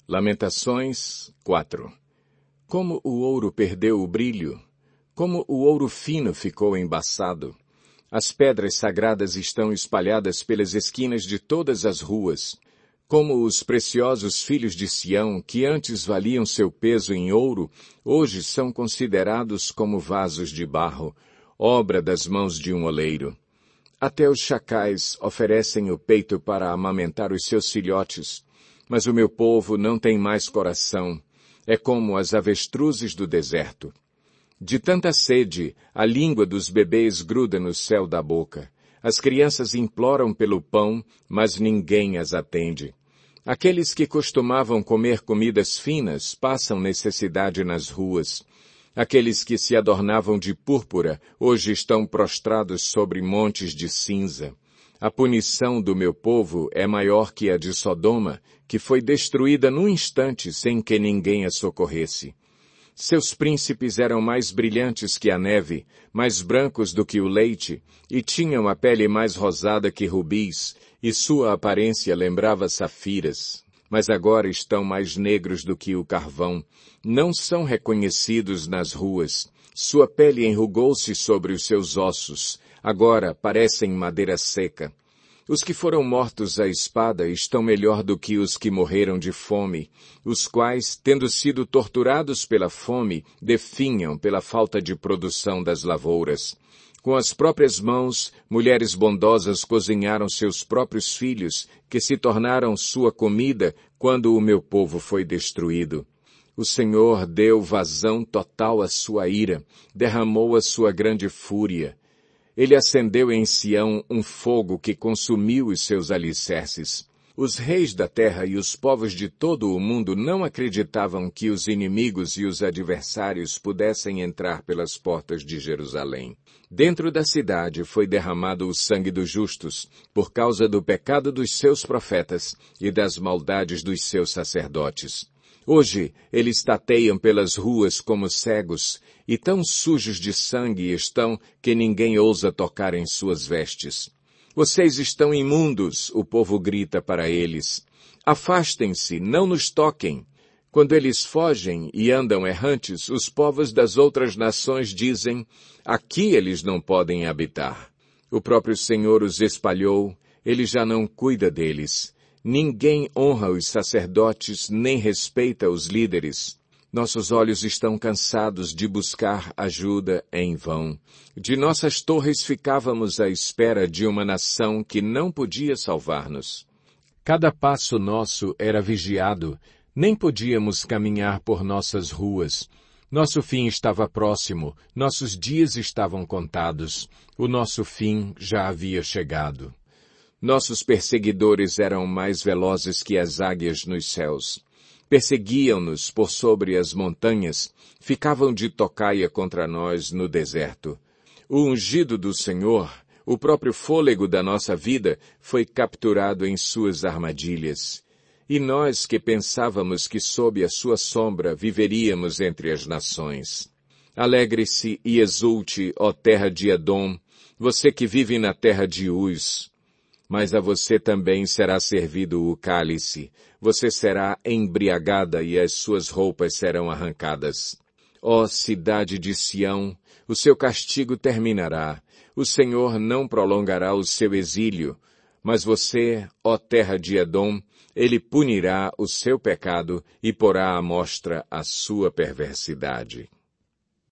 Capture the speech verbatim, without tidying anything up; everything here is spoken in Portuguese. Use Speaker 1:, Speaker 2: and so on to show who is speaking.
Speaker 1: Lamentações quatro. Como o ouro perdeu o brilho, como o ouro fino ficou embaçado. As pedras sagradas estão espalhadas pelas esquinas de todas as ruas, como os preciosos filhos de Sião, que antes valiam seu peso em ouro, hoje são considerados como vasos de barro, obra das mãos de um oleiro. Até os chacais oferecem o peito para amamentar os seus filhotes, mas o meu povo não tem mais coração, é como as avestruzes do deserto. De tanta sede, a língua dos bebês gruda no céu da boca. As crianças imploram pelo pão, mas ninguém as atende. Aqueles que costumavam comer comidas finas passam necessidade nas ruas. Aqueles que se adornavam de púrpura hoje estão prostrados sobre montes de cinza. A punição do meu povo é maior que a de Sodoma, que foi destruída num instante sem que ninguém a socorresse. Seus príncipes eram mais brilhantes que a neve, mais brancos do que o leite, e tinham a pele mais rosada que rubis, e sua aparência lembrava safiras. Mas agora estão mais negros do que o carvão, não são reconhecidos nas ruas. Sua pele enrugou-se sobre os seus ossos, agora parecem madeira seca. Os que foram mortos à espada estão melhor do que os que morreram de fome, os quais, tendo sido torturados pela fome, definham pela falta de produção das lavouras. Com as próprias mãos, mulheres bondosas cozinharam seus próprios filhos, que se tornaram sua comida quando o meu povo foi destruído. O Senhor deu vazão total à sua ira, derramou a sua grande fúria. Ele acendeu em Sião um fogo que consumiu os seus alicerces. Os reis da terra e os povos de todo o mundo não acreditavam que os inimigos e os adversários pudessem entrar pelas portas de Jerusalém. Dentro da cidade foi derramado o sangue dos justos, por causa do pecado dos seus profetas e das maldades dos seus sacerdotes. Hoje eles tateiam pelas ruas como cegos, e tão sujos de sangue estão que ninguém ousa tocar em suas vestes. Vocês estão imundos, o povo grita para eles. Afastem-se, não nos toquem. Quando eles fogem e andam errantes, os povos das outras nações dizem, aqui eles não podem habitar. O próprio Senhor os espalhou, ele já não cuida deles. Ninguém honra os sacerdotes, nem respeita os líderes. Nossos olhos estão cansados de buscar ajuda em vão. De nossas torres ficávamos à espera de uma nação que não podia salvar-nos. Cada passo nosso era vigiado, nem podíamos caminhar por nossas ruas. Nosso fim estava próximo, nossos dias estavam contados, o nosso fim já havia chegado. Nossos perseguidores eram mais velozes que as águias nos céus. Perseguiam-nos por sobre as montanhas, ficavam de tocaia contra nós no deserto. O ungido do Senhor, o próprio fôlego da nossa vida, foi capturado em suas armadilhas. E nós que pensávamos que sob a sua sombra viveríamos entre as nações. Alegre-se e exulte, ó terra de Edom, você que vive na terra de Uz. Mas a você também será servido o cálice. Você será embriagada e as suas roupas serão arrancadas. Ó cidade de Sião, o seu castigo terminará. O Senhor não prolongará o seu exílio. Mas você, ó terra de Edom, ele punirá o seu pecado e porá à mostra a sua perversidade.